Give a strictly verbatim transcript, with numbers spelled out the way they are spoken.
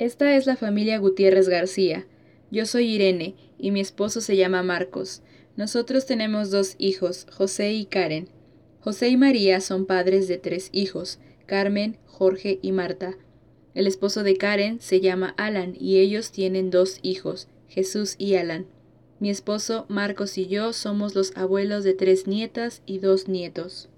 Esta es la familia Gutiérrez García. Yo soy Irene y mi esposo se llama Marcos. Nosotros tenemos dos hijos, José y Karen. José y María son padres de tres hijos, Carmen, Jorge y Marta. El esposo de Karen se llama Alan y ellos tienen dos hijos, Jesús y Alan. Mi esposo, Marcos y yo somos los abuelos de tres nietas y dos nietos.